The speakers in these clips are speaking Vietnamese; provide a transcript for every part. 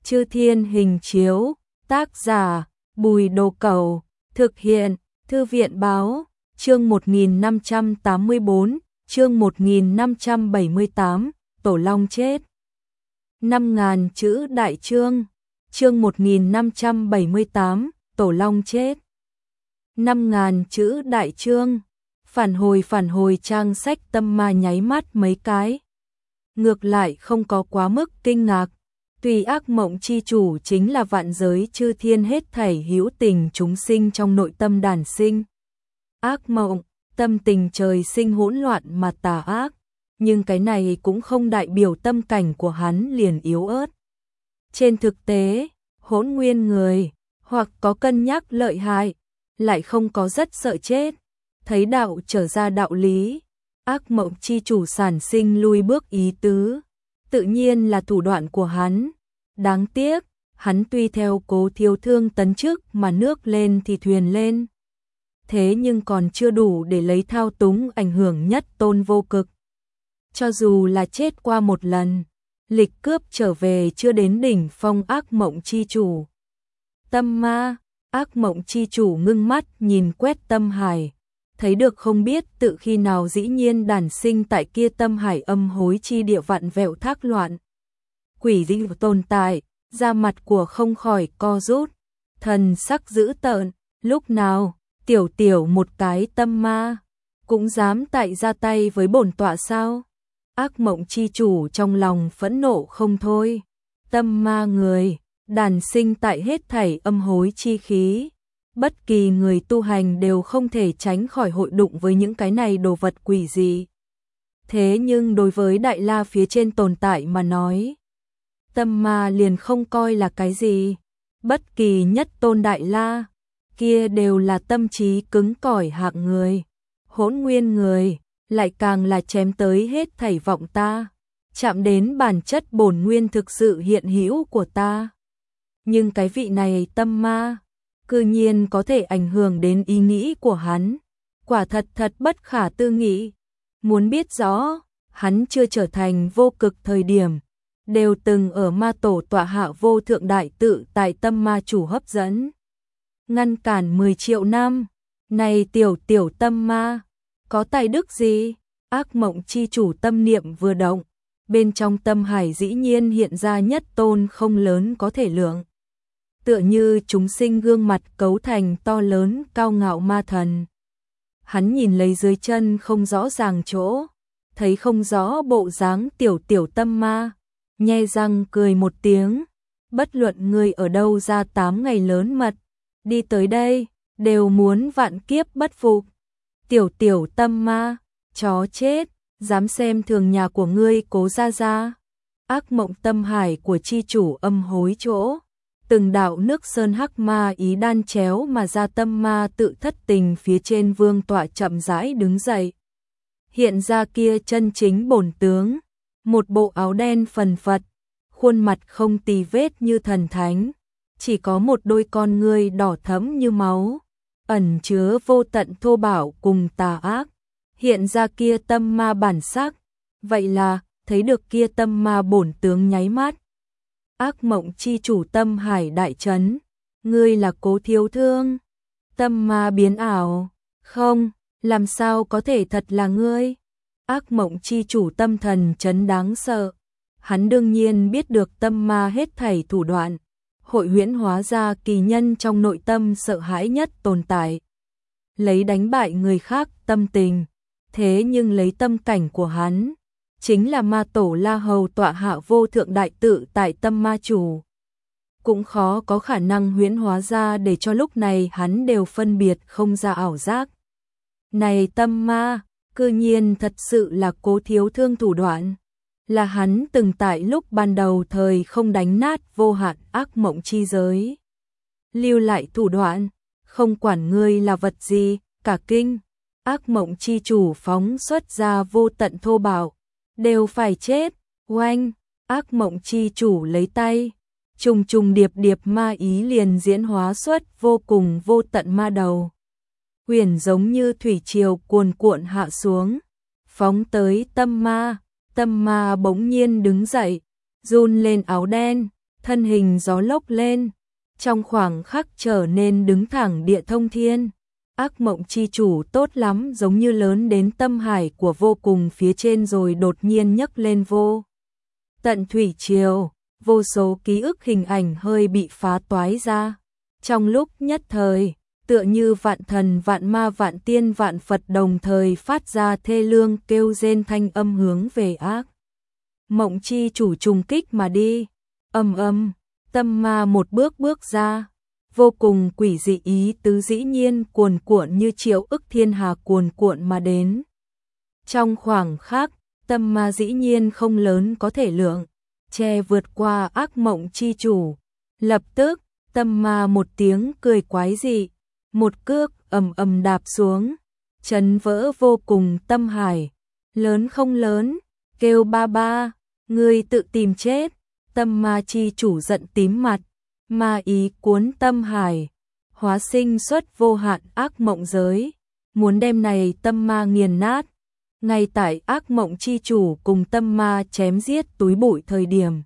Chư Thiên Hình Chiếu, tác giả Bùi Đồ Cẩu, thực hiện Thư viện Báo, chương 1584, chương 1578, Tổ Long chết. 5.000 chữ đại chương, chương 1578, Tổ Long chết. 5.000 chữ đại chương, phản hồi trang sách Tâm Ma nháy mắt mấy cái. Ngược lại không có quá mức kinh ngạc, tùy ác mộng chi chủ chính là vạn giới chư thiên hết thảy hữu tình chúng sinh trong nội tâm đản sinh. Ác mộng, tâm tình trời sinh hỗn loạn mà tà ác, nhưng cái này cũng không đại biểu tâm cảnh của hắn liền yếu ớt. Trên thực tế, hỗn nguyên người, hoặc có cân nhắc lợi hại, lại không có rất sợ chết, thấy đạo trở ra đạo lý. Ác mộng chi chủ sản sinh lui bước ý tứ, tự nhiên là thủ đoạn của hắn. Đáng tiếc, hắn tuy theo Cố Thiếu Thương tấn chức mà nước lên thì thuyền lên. Thế nhưng còn chưa đủ để lấy thao túng ảnh hưởng nhất tôn vô cực. Cho dù là chết qua một lần, lịch cướp trở về chưa đến đỉnh phong ác mộng chi chủ. Tâm ma, ác mộng chi chủ ngưng mắt nhìn quét tâm hải, thấy được không biết tự khi nào dĩ nhiên đản sinh tại kia tâm hải âm hối chi địa vạn vẹo thác loạn. Quỷ dị tồn tại, da mặt của không khỏi co rút, thần sắc dữ tợn, lúc nào, tiểu một cái tâm ma, cũng dám tại ra tay với bổn tọa sao? Ác mộng chi chủ trong lòng phẫn nộ không thôi, tâm ma người, đản sinh tại hết thảy âm hối chi khí. Bất kỳ người tu hành đều không thể tránh khỏi hội đụng với những cái này đồ vật quỷ dị. Thế nhưng đối với Đại La phía trên tồn tại mà nói, tâm ma liền không coi là cái gì. Bất kỳ nhất tôn Đại La, kia đều là tâm trí cứng cỏi hạng người. Hỗn nguyên người, lại càng là chém tới hết thảy vọng ta, chạm đến bản chất bổn nguyên thực sự hiện hữu của ta. Nhưng cái vị này tâm ma, cư nhiên có thể ảnh hưởng đến ý nghĩ của hắn, quả thật bất khả tư nghị. Muốn biết rõ, hắn chưa trở thành vô cực thời điểm, đều từng ở ma tổ tọa hạ vô thượng đại tự tại tâm ma chủ hấp dẫn. Ngăn cản 10 triệu năm, này tiểu tâm ma, có tài đức gì? Ác mộng chi chủ tâm niệm vừa động, bên trong tâm hải dĩ nhiên hiện ra nhất tôn không lớn có thể lượng. Tựa như chúng sinh gương mặt cấu thành to lớn cao ngạo ma thần. Hắn nhìn lấy dưới chân không rõ ràng chỗ, thấy không rõ bộ dáng tiểu tâm ma, nhe răng cười một tiếng, bất luận người ở đâu ra 8 ngày lớn mật, đi tới đây, đều muốn vạn kiếp bất phục. Tiểu tâm ma, chó chết, dám xem thường nhà của ngươi Cố gia gia. Ác mộng tâm hải của chi chủ âm hối chỗ, từng đạo nước sơn hắc ma ý đan chéo mà ra tâm ma tự thất tình phía trên vương tọa chậm rãi đứng dậy. Hiện ra kia chân chính bổn tướng, một bộ áo đen phần phật, khuôn mặt không tì vết như thần thánh, chỉ có một đôi con ngươi đỏ thẫm như máu, ẩn chứa vô tận thô bạo cùng tà ác. Hiện ra kia tâm ma bản sắc, vậy là thấy được kia tâm ma bổn tướng nháy mắt. Ác mộng chi chủ tâm hải đại chấn, ngươi là Cố Thiếu Thương. Tâm ma biến ảo, không, làm sao có thể thật là ngươi? Ác mộng chi chủ tâm thần chấn đáng sợ, hắn đương nhiên biết được tâm ma hết thảy thủ đoạn, hội huyễn hóa ra kỳ nhân trong nội tâm sợ hãi nhất tồn tại. Lấy đánh bại người khác tâm tình, thế nhưng lấy tâm cảnh của hắn, chính là ma tổ La Hầu tọa hạ vô thượng đại tự tại tâm ma chủ. Cũng khó có khả năng huyễn hóa ra để cho lúc này hắn đều phân biệt không ra ảo giác. Này tâm ma, cư nhiên thật sự là Cố Thiếu Thương thủ đoạn. Là hắn từng tại lúc ban đầu thời không đánh nát vô hạn ác mộng chi giới. Lưu lại thủ đoạn, không quản ngươi là vật gì, cả kinh. Ác mộng chi chủ phóng xuất ra vô tận thô bạo, đều phải chết. Oanh, ác mộng chi chủ lấy tay, trùng điệp ma ý liền diễn hóa xuất vô cùng vô tận ma đầu. Huyền giống như thủy triều cuồn cuộn hạ xuống, phóng tới tâm ma bỗng nhiên đứng dậy, run lên áo đen, thân hình gió lốc lên, trong khoảng khắc trở nên đứng thẳng địa thông thiên. Ác mộng chi chủ tốt lắm, giống như lớn đến tâm hải của vô cùng phía trên rồi đột nhiên nhấc lên vô tận thủy triều, vô số ký ức hình ảnh hơi bị phá toái ra. Trong lúc nhất thời, tựa như vạn thần vạn ma vạn tiên vạn Phật đồng thời phát ra thê lương kêu rên thanh âm hướng về ác mộng chi chủ trùng kích mà đi. Ầm ầm, tâm ma một bước bước ra, vô cùng quỷ dị ý tứ dĩ nhiên cuồn cuộn như triệu ức thiên hà cuồn cuộn mà đến. Trong khoảng khắc, tâm ma dĩ nhiên không lớn có thể lượng, che vượt qua ác mộng chi chủ. Lập tức, tâm ma một tiếng cười quái dị, một cước ầm ầm đạp xuống, chấn vỡ vô cùng tâm hải. Lớn không lớn, kêu ba ba, ngươi tự tìm chết. Tâm ma chi chủ giận tím mặt, ma ý cuốn tâm hải, hóa sinh xuất vô hạn ác mộng giới, muốn đem này tâm ma nghiền nát. Ngay tại ác mộng chi chủ cùng tâm ma chém giết túi bụi thời điểm,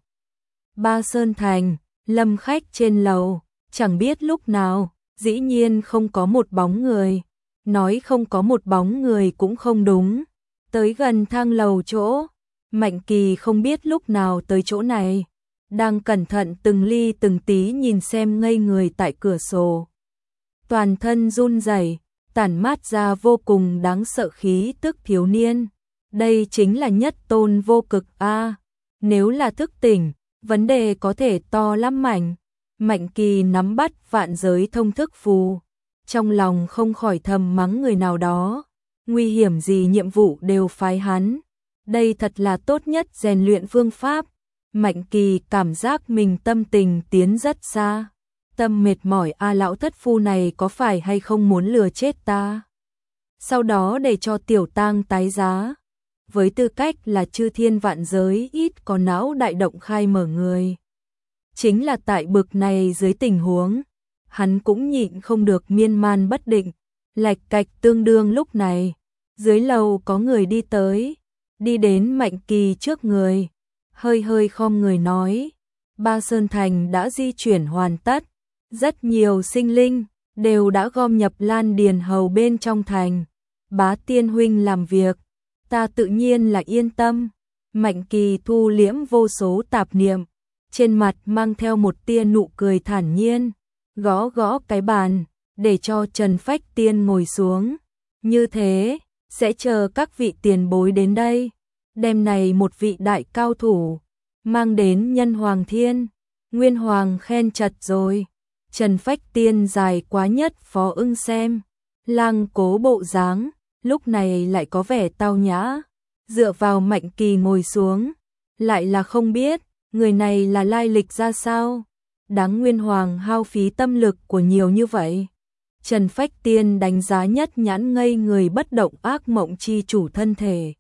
Ba Sơn Thành, lâm khách trên lầu, chẳng biết lúc nào, dĩ nhiên không có một bóng người. Nói không có một bóng người cũng không đúng. Tới gần thang lầu chỗ, Mạnh Kỳ không biết lúc nào tới chỗ này, đang cẩn thận từng ly từng tí nhìn xem ngây người tại cửa sổ. Toàn thân run rẩy, tản mát ra vô cùng đáng sợ khí tức thiếu niên. Đây chính là nhất tôn vô cực a. Nếu là thức tỉnh, vấn đề có thể to lắm mảnh. Mạnh Kỳ nắm bắt vạn giới thông thức phù, trong lòng không khỏi thầm mắng người nào đó. Nguy hiểm gì nhiệm vụ đều phái hắn. Đây thật là tốt nhất rèn luyện phương pháp. Mạnh Kỳ cảm giác mình tâm tình tiến rất xa. Tâm mệt mỏi lão thất phu này có phải hay không muốn lừa chết ta? Sau đó để cho tiểu tang tái giá. Với tư cách là chư thiên vạn giới ít có não đại động khai mở người. Chính là tại bực này dưới tình huống, hắn cũng nhịn không được miên man bất định. Lạch cạch tương đương lúc này, dưới lầu có người đi tới, đi đến Mạnh Kỳ trước người, hơi hơi khom người nói, Ba Sơn Thành đã di chuyển hoàn tất, rất nhiều sinh linh đều đã gom nhập Lan Điền Hầu bên trong thành. Bá Tiên huynh làm việc, ta tự nhiên là yên tâm. Mạnh Kỳ thu liễm vô số tạp niệm, trên mặt mang theo một tia nụ cười thản nhiên, gõ gõ cái bàn, để cho Trần Phách Tiên ngồi xuống. Như thế, sẽ chờ các vị tiền bối đến đây. Đêm này một vị đại cao thủ, mang đến Nhân Hoàng Thiên. Nguyên Hoàng khen chật rồi. Trần Phách Tiên dài quá nhất Phó Ưng xem. Lang cố bộ dáng, lúc này lại có vẻ tao nhã. Dựa vào Mạnh Kỳ ngồi xuống, lại là không biết, người này là lai lịch ra sao. Đáng Nguyên Hoàng hao phí tâm lực của nhiều như vậy. Trần Phách Tiên đánh giá nhất nhãn ngây người bất động ác mộng chi chủ thân thể.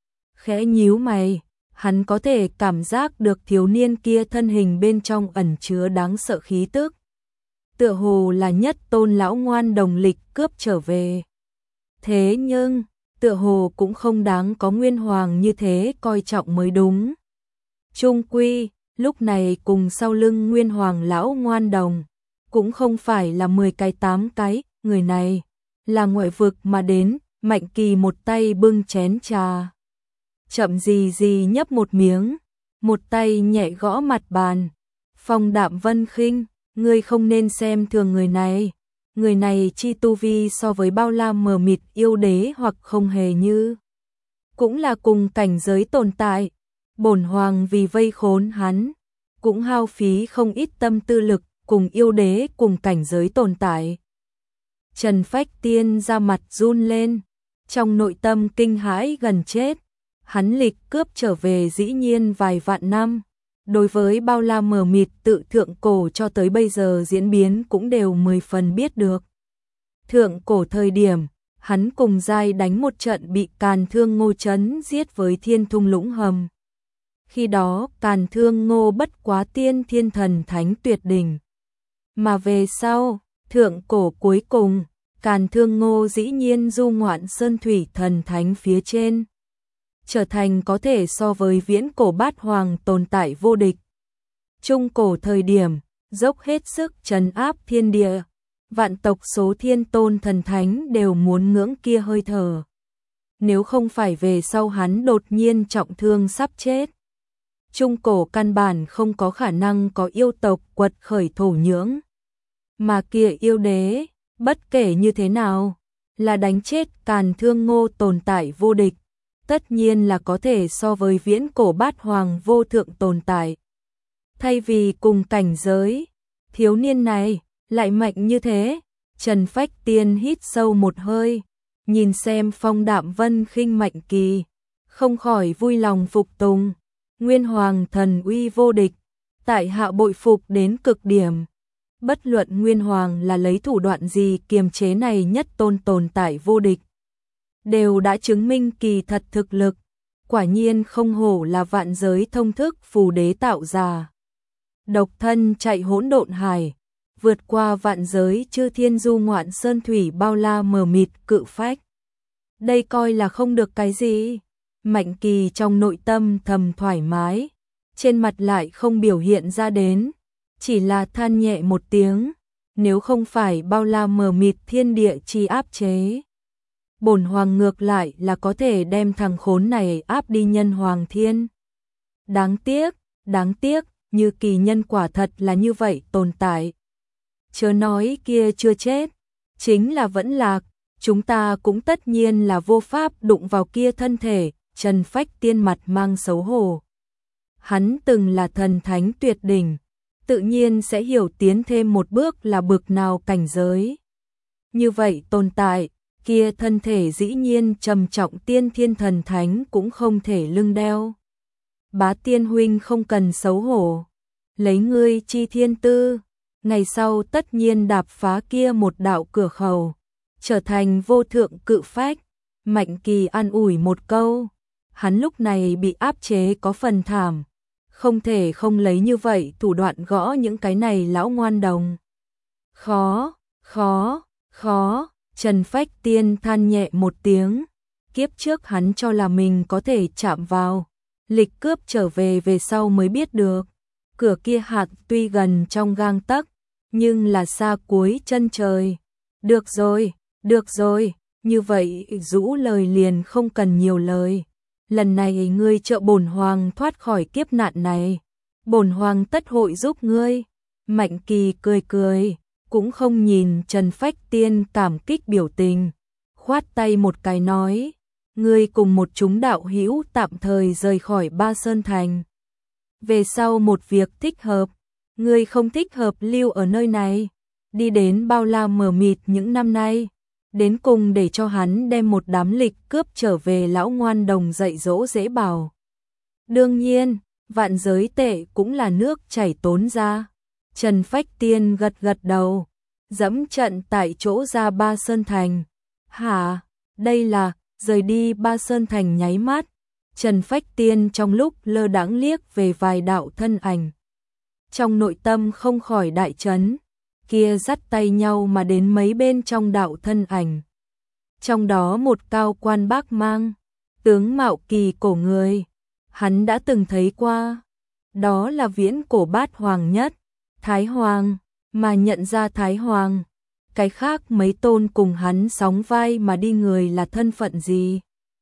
Khẽ nhíu mày, hắn có thể cảm giác được thiếu niên kia thân hình bên trong ẩn chứa đáng sợ khí tức. Tựa hồ là nhất tôn lão ngoan đồng lịch cướp trở về. Thế nhưng, tựa hồ cũng không đáng có Nguyên Hoàng như thế coi trọng mới đúng. Chung quy, lúc này cùng sau lưng Nguyên Hoàng lão ngoan đồng, cũng không phải là 10 cái 8 cái, người này là ngoại vực mà đến. Mạnh Kỳ một tay bưng chén trà, chậm gì gì nhấp một miếng, một tay nhẹ gõ mặt bàn. Phong Đạm Vân khinh, ngươi không nên xem thường người này. Người này chi tu vi so với bao la mờ mịt yêu đế hoặc không hề như, cũng là cùng cảnh giới tồn tại. Bổn hoàng vì vây khốn hắn, cũng hao phí không ít tâm tư lực, cùng yêu đế cùng cảnh giới tồn tại. Trần Phách Tiên ra mặt run lên, trong nội tâm kinh hãi gần chết. Hắn lịch cướp trở về dĩ nhiên vài vạn năm, đối với bao la mờ mịt tự thượng cổ cho tới bây giờ diễn biến cũng đều 10 phần biết được. Thượng cổ thời điểm, hắn cùng giai đánh một trận bị Càn Thương Ngô Chấn giết với Thiên Thung Lũng Hầm. Khi đó Càn Thương Ngô bất quá tiên thiên thần thánh tuyệt đỉnh. Mà về sau, thượng cổ cuối cùng, Càn Thương Ngô dĩ nhiên du ngoạn sơn thủy thần thánh phía trên, trở thành có thể so với viễn cổ bát hoàng tồn tại vô địch. Trung cổ thời điểm, dốc hết sức trấn áp thiên địa, vạn tộc số thiên tôn thần thánh đều muốn ngưỡng kia hơi thở. Nếu không phải về sau hắn đột nhiên trọng thương sắp chết, Trung cổ căn bản không có khả năng có yêu tộc quật khởi thổ nhưỡng. Mà kia yêu đế, bất kể như thế nào, là đánh chết Càn Thương Ngô tồn tại vô địch, tất nhiên là có thể so với viễn cổ bát hoàng vô thượng tồn tại. Thay vì cùng cảnh giới, thiếu niên này lại mạnh như thế, Trần Phách Tiên hít sâu một hơi, nhìn xem Phong Đạm Vân khinh Mạnh Kỳ, không khỏi vui lòng phục tùng. Nguyên Hoàng thần uy vô địch, tại hạ bội phục đến cực điểm. Bất luận Nguyên Hoàng là lấy thủ đoạn gì kiềm chế này nhất tôn tồn tại vô địch, đều đã chứng minh kỳ thật thực lực, quả nhiên không hổ là vạn giới thông thức phù đế tạo ra. Độc thân chạy hỗn độn hải, vượt qua vạn giới chư thiên du ngoạn sơn thủy bao la mờ mịt cự phách. Đây coi là không được cái gì. Mạnh Kỳ trong nội tâm thầm thoải mái, trên mặt lại không biểu hiện ra đến, chỉ là than nhẹ một tiếng, nếu không phải bao la mờ mịt thiên địa chi áp chế. Bổn hoàng ngược lại là có thể đem thằng khốn này áp đi nhân hoàng thiên. Đáng tiếc, như Kỳ nhân quả thật là như vậy tồn tại. Chớ nói kia chưa chết, chính là vẫn lạc, chúng ta cũng tất nhiên là vô pháp đụng vào kia thân thể. Trần Phách Tiên mặt mang xấu hổ. Hắn từng là thần thánh tuyệt đỉnh, tự nhiên sẽ hiểu tiến thêm một bước là bực nào cảnh giới. Như vậy tồn tại, kia thân thể dĩ nhiên trầm trọng tiên thiên thần thánh cũng không thể lưng đeo. Bá Tiên huynh không cần xấu hổ, lấy ngươi chi thiên tư, ngày sau tất nhiên đạp phá kia một đạo cửa khẩu, trở thành vô thượng cự phách. Mạnh Kỳ an ủi một câu. Hắn lúc này bị áp chế có phần thảm, không thể không lấy như vậy thủ đoạn gõ những cái này lão ngoan đồng. Khó, Trần Phách Tiên than nhẹ một tiếng, kiếp trước hắn cho là mình có thể chạm vào, lịch cướp trở về sau mới biết được, cửa kia hạt tuy gần trong gang tấc, nhưng là xa cuối chân trời. Được rồi, như vậy rũ lời liền không cần nhiều lời. Lần này ngươi trợ bổn hoàng thoát khỏi kiếp nạn này, bổn hoàng tất hội giúp ngươi. Mạnh Kỳ cười, cũng không nhìn Trần Phách Tiên cảm kích biểu tình, khoát tay một cái nói, ngươi cùng một chúng đạo hữu tạm thời rời khỏi Ba Sơn Thành. Về sau một việc thích hợp, ngươi không thích hợp lưu ở nơi này, đi đến bao la mờ mịt những năm nay. Đến cùng để cho hắn đem một đám lịch cướp trở về lão ngoan đồng dạy dỗ dễ bảo. Đương nhiên, vạn giới tệ cũng là nước chảy tốn ra. Trần Phách Tiên gật đầu, dẫm trận tại chỗ ra Ba Sơn Thành. Hả, đây là, rời đi Ba Sơn Thành nháy mắt. Trần Phách Tiên trong lúc lơ đãng liếc về vài đạo thân ảnh. Trong nội tâm không khỏi đại chấn. Kia dắt tay nhau mà đến mấy bên trong đạo thân ảnh. Trong đó một cao quan bác mang, tướng mạo kỳ cổ người, hắn đã từng thấy qua. Đó là viễn cổ bát hoàng nhất, Thái Hoàng, mà nhận ra Thái Hoàng. Cái khác mấy tôn cùng hắn sóng vai mà đi người là thân phận gì.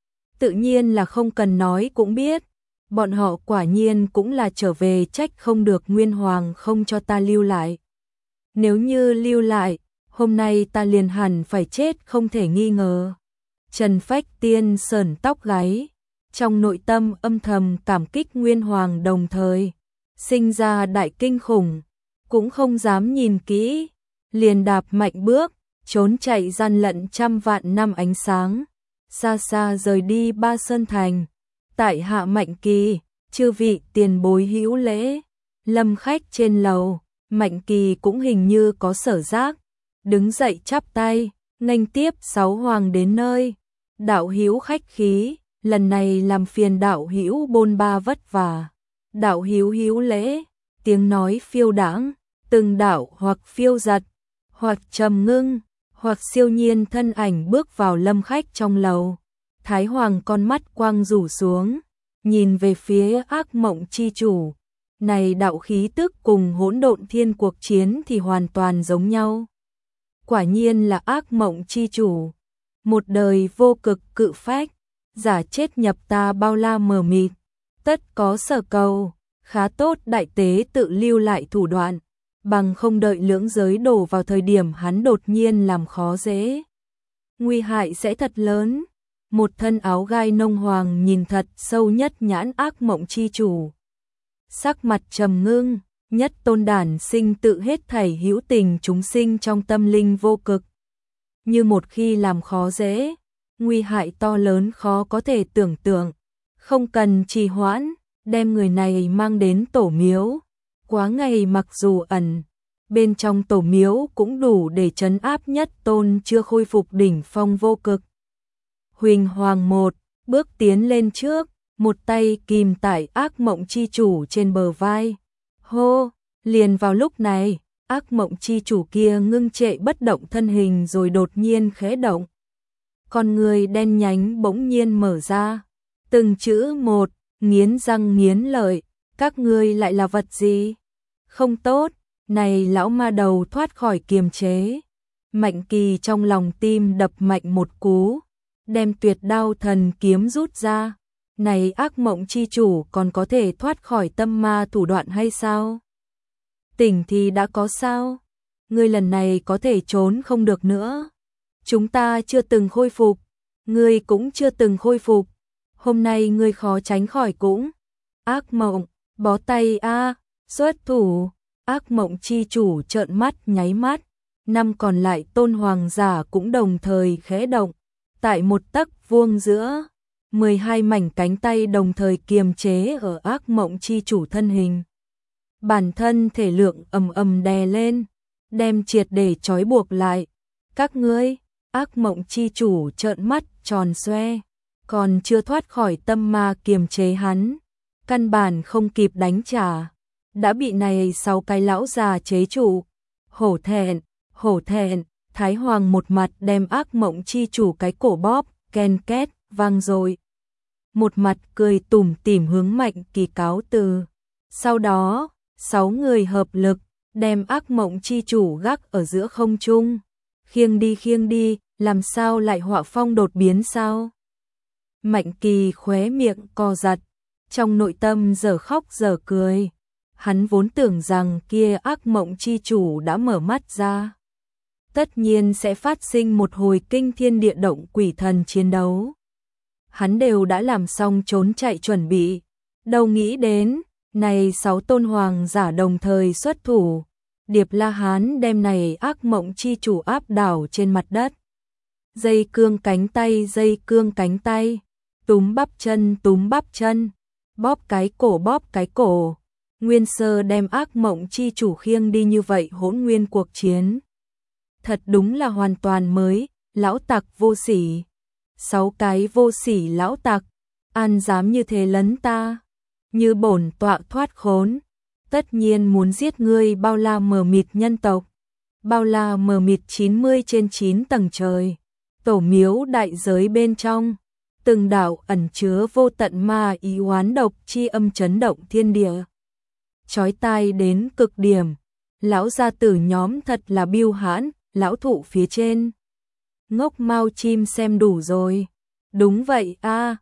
Tự nhiên là không cần nói cũng biết, bọn họ quả nhiên cũng là trở về trách không được Nguyên Hoàng không cho ta lưu lại. Nếu như lưu lại, hôm nay ta liền hẳn phải chết không thể nghi ngờ. Trần Phách Tiên sởn tóc gáy, trong nội tâm âm thầm cảm kích Nguyên Hoàng, đồng thời sinh ra đại kinh khủng, cũng không dám nhìn kỹ, liền đạp mạnh bước, trốn chạy gian lận trăm vạn năm ánh sáng, xa xa rời đi Ba Sơn Thành. Tại hạ Mạnh Kỳ, chư vị tiền bối hữu lễ. Lâm khách trên lầu, Mạnh Kỳ cũng hình như có sở giác, đứng dậy chắp tay, nghênh tiếp sáu hoàng đến nơi. Đạo hữu khách khí, lần này làm phiền đạo hữu bôn ba vất vả. Đạo hữu hữu lễ, tiếng nói phiêu đãng, từng đạo hoặc phiêu giật, hoặc trầm ngưng, hoặc siêu nhiên thân ảnh bước vào lâm khách trong lầu. Thái Hoàng con mắt quang rủ xuống, nhìn về phía ác mộng chi chủ, Này đạo khí tức cùng hỗn độn thiên cuộc chiến thì hoàn toàn giống nhau. Quả nhiên là ác mộng chi chủ. Một đời vô cực cự phách, giả chết nhập ta bao la mờ mịt, tất có sở cầu, khá tốt đại tế tự lưu lại thủ đoạn, bằng không đợi lưỡng giới đổ vào thời điểm hắn đột nhiên làm khó dễ. Nguy hại sẽ thật lớn. Một thân áo gai nông hoàng nhìn thật sâu nhất nhãn ác mộng chi chủ. Sắc mặt trầm ngưng, nhất tôn đản sinh tự hết thảy hữu tình chúng sinh trong tâm linh vô cực. Như một khi làm khó dễ, nguy hại to lớn khó có thể tưởng tượng. Không cần trì hoãn, đem người này mang đến tổ miếu. Quá ngày mặc dù ẩn, bên trong tổ miếu cũng đủ để trấn áp nhất tôn chưa khôi phục đỉnh phong vô cực. Huỳnh Hoàng một bước tiến lên trước, một tay kìm tải ác mộng chi chủ trên bờ vai. Hô, liền vào lúc này, ác mộng chi chủ kia ngưng trệ bất động thân hình rồi đột nhiên khẽ động. Con người đen nhánh bỗng nhiên mở ra, từng chữ một, nghiến răng nghiến lợi, các ngươi lại là vật gì? Không tốt, này lão ma đầu thoát khỏi kiềm chế. Mạnh Kỳ trong lòng tim đập mạnh một cú, đem tuyệt đao thần kiếm rút ra. Này ác mộng chi chủ còn có thể thoát khỏi tâm ma thủ đoạn hay sao? Tỉnh thì đã có sao? Ngươi lần này có thể trốn không được nữa. Chúng ta chưa từng khôi phục, ngươi cũng chưa từng khôi phục. Hôm nay ngươi khó tránh khỏi cũng. Ác mộng, bó tay a, xuất thủ. Ác mộng chi chủ trợn mắt nháy mắt. Năm còn lại tôn hoàng giả cũng đồng thời khẽ động. Tại một tấc vuông giữa, 12 mảnh cánh tay đồng thời kiềm chế ở ác mộng chi chủ thân hình. Bản thân thể lượng ầm ầm đè lên, đem triệt để trói buộc lại. Các ngươi, ác mộng chi chủ trợn mắt tròn xoe, còn chưa thoát khỏi tâm ma kiềm chế hắn, căn bản không kịp đánh trả, đã bị này 6 cái lão già chế trụ. Hổ thẹn, Thái Hoàng một mặt đem ác mộng chi chủ cái cổ bóp, ken két, vang rồi. Một mặt cười tủm tỉm hướng Mạnh Kỳ cáo từ. Sau đó, 6 người hợp lực, đem ác mộng chi chủ gác ở giữa không trung. Khiêng đi, làm sao lại họa phong đột biến sao? Mạnh Kỳ khóe miệng co giật, trong nội tâm giờ khóc giờ cười. Hắn vốn tưởng rằng kia ác mộng chi chủ đã mở mắt ra. Tất nhiên sẽ phát sinh một hồi kinh thiên địa động quỷ thần chiến đấu. Hắn đều đã làm xong trốn chạy chuẩn bị. Đâu nghĩ đến, này 6 tôn hoàng giả đồng thời xuất thủ. Điệp La Hán đem này ác mộng chi chủ áp đảo trên mặt đất. Dây cương cánh tay, túm bắp chân, bóp cái cổ. Nguyên sơ đem ác mộng chi chủ khiêng đi như vậy hỗn nguyên cuộc chiến. Thật đúng là hoàn toàn mới, lão tặc vô sỉ. 6 cái vô sỉ lão tặc, an dám như thế lấn ta. Như bổn tọa thoát khốn, tất nhiên muốn giết ngươi bao la mờ mịt nhân tộc. Bao la mờ mịt 90 trên 9 tầng trời. Tổ miếu đại giới bên trong, từng đạo ẩn chứa vô tận ma ý oán độc chi âm chấn động thiên địa. Chói tai đến cực điểm, lão gia tử nhóm thật là biêu hãn, lão thụ phía trên. Ngốc mau chim xem đủ rồi. Đúng vậy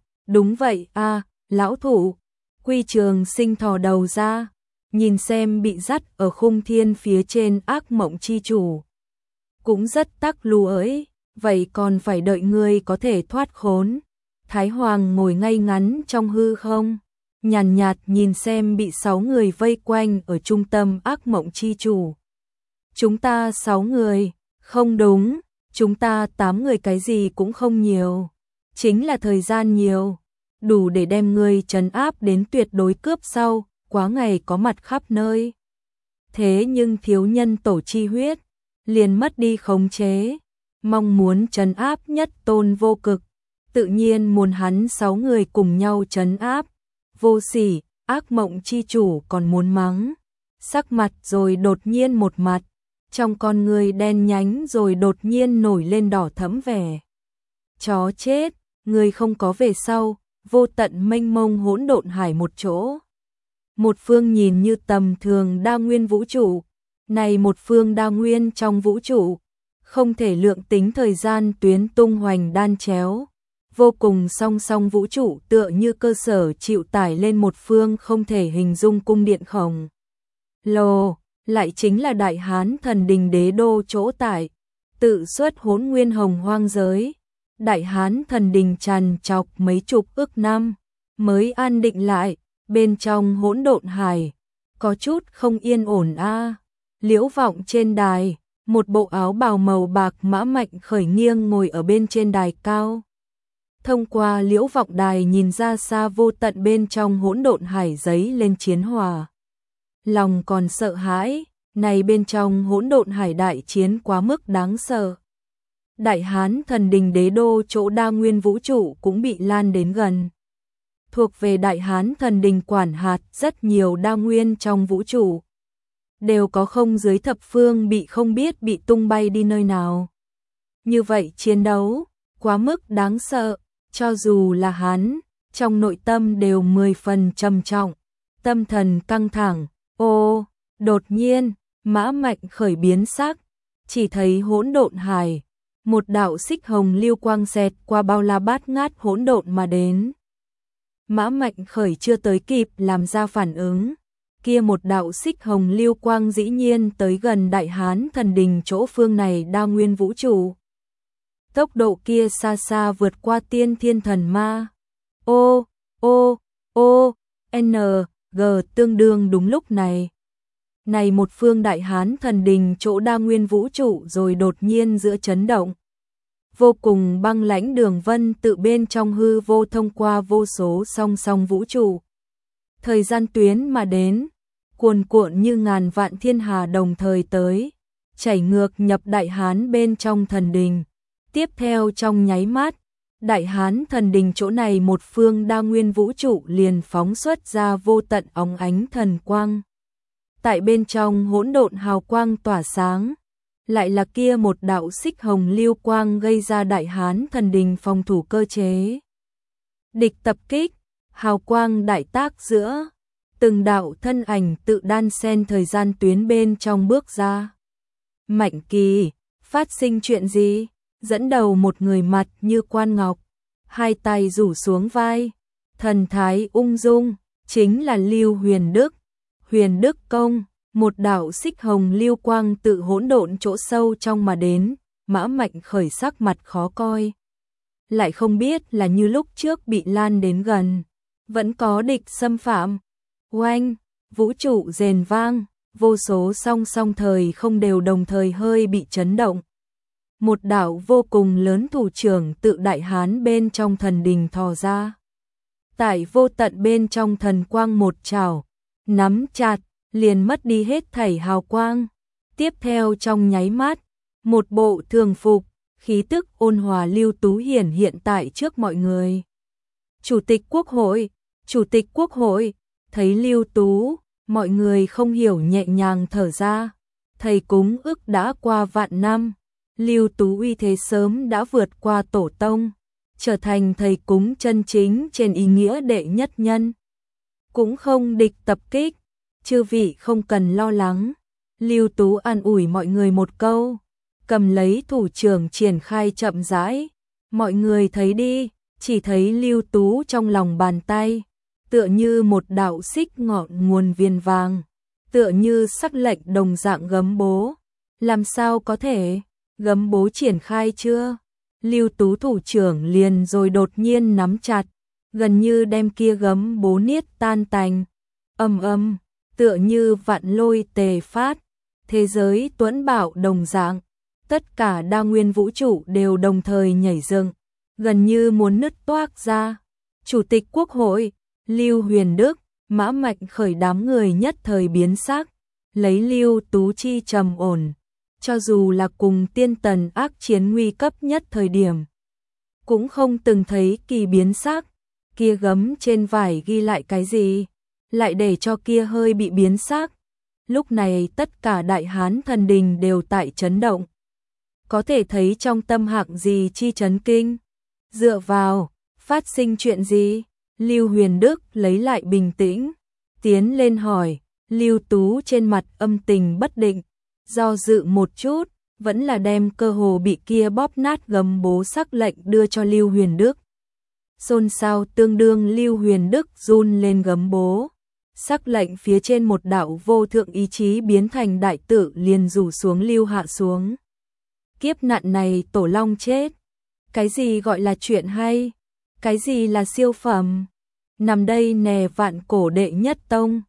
a, lão thụ. Quy Trường Sinh thò đầu ra, nhìn xem bị dắt ở khung thiên phía trên ác mộng chi chủ. Cũng rất tắc lù ấy, vậy còn phải đợi ngươi có thể thoát khốn. Thái Hoàng ngồi ngay ngắn trong hư không, nhàn nhạt nhìn xem bị 6 người vây quanh ở trung tâm ác mộng chi chủ. Chúng ta 6 người, không đúng, chúng ta 8 người cái gì cũng không nhiều, chính là thời gian nhiều, đủ để đem ngươi trấn áp đến tuyệt đối cướp sau, quá ngày có mặt khắp nơi. Thế nhưng thiếu nhân tổ chi huyết, liền mất đi khống chế, mong muốn trấn áp nhất tôn vô cực, tự nhiên muốn hắn 6 người cùng nhau trấn áp. Vô sỉ, ác mộng chi chủ còn muốn mắng, sắc mặt rồi đột nhiên một mặt, trong con người đen nhánh rồi đột nhiên nổi lên đỏ thẫm vẻ. Chó chết, người không có về sau, vô tận mênh mông hỗn độn hải một chỗ. một phương nhìn như tầm thường đa nguyên vũ trụ, này một phương đa nguyên trong vũ trụ, không thể lượng tính thời gian tuyến tung hoành đan chéo, vô cùng song song vũ trụ tựa như cơ sở chịu tải lên một phương không thể hình dung cung điện khổng lồ, lại chính là Đại Hán Thần Đình Đế Đô chỗ tại, tự xuất Hỗn Nguyên Hồng Hoang giới. Đại Hán Thần Đình tràn trọc mấy chục ức năm mới an định lại, bên trong hỗn độn hải có chút không yên ổn a. Liễu Vọng trên đài, một bộ áo bào màu bạc Mã Mạnh Khởi nghiêng ngồi ở bên trên đài cao. Thông qua Liễu Vọng đài nhìn ra xa vô tận bên trong hỗn độn hải giấy lên chiến hòa. Lòng còn sợ hãi, này bên trong hỗn độn hải đại chiến quá mức đáng sợ. Đại Hán Thần Đình Đế Đô chỗ đa nguyên vũ trụ cũng bị lan đến gần. Thuộc về Đại Hán Thần Đình quản hạt rất nhiều đa nguyên trong vũ trụ. Đều có không dưới thập phương bị không biết bị tung bay đi nơi nào. Như vậy chiến đấu, quá mức đáng sợ, cho dù là hắn, trong nội tâm đều 10 phần trầm trọng, tâm thần căng thẳng. Ô, đột nhiên, Mã Mạnh Khởi biến sắc, chỉ thấy hỗn độn hải, một đạo xích hồng lưu quang xẹt qua bao la bát ngát hỗn độn mà đến. Mã Mạnh Khởi chưa tới kịp làm ra phản ứng, kia một đạo xích hồng lưu quang dĩ nhiên tới gần Đại Hán Thần Đình chỗ phương này đa nguyên vũ trụ. Tốc độ kia xa xa vượt qua tiên thiên thần ma. G tương đương đúng lúc này. Này một phương Đại Hán Thần Đình chỗ đa nguyên vũ trụ rồi đột nhiên giữa chấn động. Vô cùng băng lãnh đường vân tự bên trong hư vô thông qua vô số song song vũ trụ. Thời gian tuyến mà đến, cuồn cuộn như ngàn vạn thiên hà đồng thời tới, chảy ngược nhập Đại Hán bên trong thần đình. Tiếp theo trong nháy mắt, Đại Hán Thần Đình chỗ này một phương đa nguyên vũ trụ liền phóng xuất ra vô tận óng ánh thần quang. Tại bên trong hỗn độn hào quang tỏa sáng, lại là kia một đạo xích hồng lưu quang gây ra Đại Hán Thần Đình phòng thủ cơ chế. Địch tập kích, hào quang đại tác giữa, từng đạo thân ảnh tự đan xen thời gian tuyến bên trong bước ra. Mạnh Kỳ, phát sinh chuyện gì? Dẫn đầu một người mặt như quan ngọc, hai tay rủ xuống vai, thần thái ung dung, chính là Lưu Huyền Đức. Huyền Đức công, một đạo xích hồng lưu quang tự hỗn độn chỗ sâu trong mà đến, Mã Mạnh Khởi sắc mặt khó coi. Lại không biết là như lúc trước bị lan đến gần, vẫn có địch xâm phạm. Oanh, vũ trụ rền vang, vô số song song thời không đều đồng thời hơi bị chấn động. Một đạo vô cùng lớn thủ trưởng tự Đại Hán bên trong thần đình thò ra. Tại vô tận bên trong thần quang một chảo, nắm chặt, liền mất đi hết thảy hào quang. Tiếp theo trong nháy mắt, một bộ thường phục, khí tức ôn hòa Lưu Tú hiển hiện tại trước mọi người. Chủ tịch Quốc hội, thấy Lưu Tú, mọi người không hiểu nhẹ nhàng thở ra. Thầy cúng ức đã qua vạn năm. Lưu Tú uy thế sớm đã vượt qua tổ tông, trở thành thầy cúng chân chính trên ý nghĩa đệ nhất nhân. Cũng không địch tập kích, chư vị không cần lo lắng. Lưu Tú an ủi mọi người một câu, cầm lấy thủ trưởng triển khai chậm rãi. Mọi người thấy đi, chỉ thấy Lưu Tú trong lòng bàn tay, tựa như một đạo xích ngọn nguồn viên vàng, tựa như sắc lệnh đồng dạng gấm bố. Làm sao có thể? Gấm bố triển khai chưa? Lưu Tú thủ trưởng liền rồi đột nhiên nắm chặt, gần như đem kia gấm bố niết tan tành. Âm, tựa như vạn lôi tề phát, thế giới tuẫn bạo đồng dạng, tất cả đa nguyên vũ trụ đều đồng thời nhảy dựng, gần như muốn nứt toác ra. Chủ tịch Quốc hội, Lưu Huyền Đức, Mã Mạnh Khởi đám người nhất thời biến sắc, lấy Lưu Tú chi trầm ổn. Cho dù là cùng tiên tần ác chiến nguy cấp nhất thời điểm, cũng không từng thấy kỳ biến sắc. Kia gấm trên vải ghi lại cái gì, lại để cho kia hơi bị biến sắc. Lúc này tất cả Đại Hán Thần Đình đều tại chấn động. Có thể thấy trong tâm hạng gì chi chấn kinh. Dựa vào, phát sinh chuyện gì? Lưu Huyền Đức lấy lại bình tĩnh, tiến lên hỏi. Lưu Tú trên mặt âm tình bất định, do dự một chút, vẫn là đem cơ hồ bị kia bóp nát gấm bố sắc lệnh đưa cho Lưu Huyền Đức. Xôn xao tương đương, Lưu Huyền Đức run lên gấm bố. Sắc lệnh phía trên một đạo vô thượng ý chí biến thành đại tự liền rủ xuống lưu hạ xuống. Kiếp nạn này Tổ Long chết. Cái gì gọi là chuyện hay? Cái gì là siêu phẩm? Nằm đây nè vạn cổ đệ nhất tông.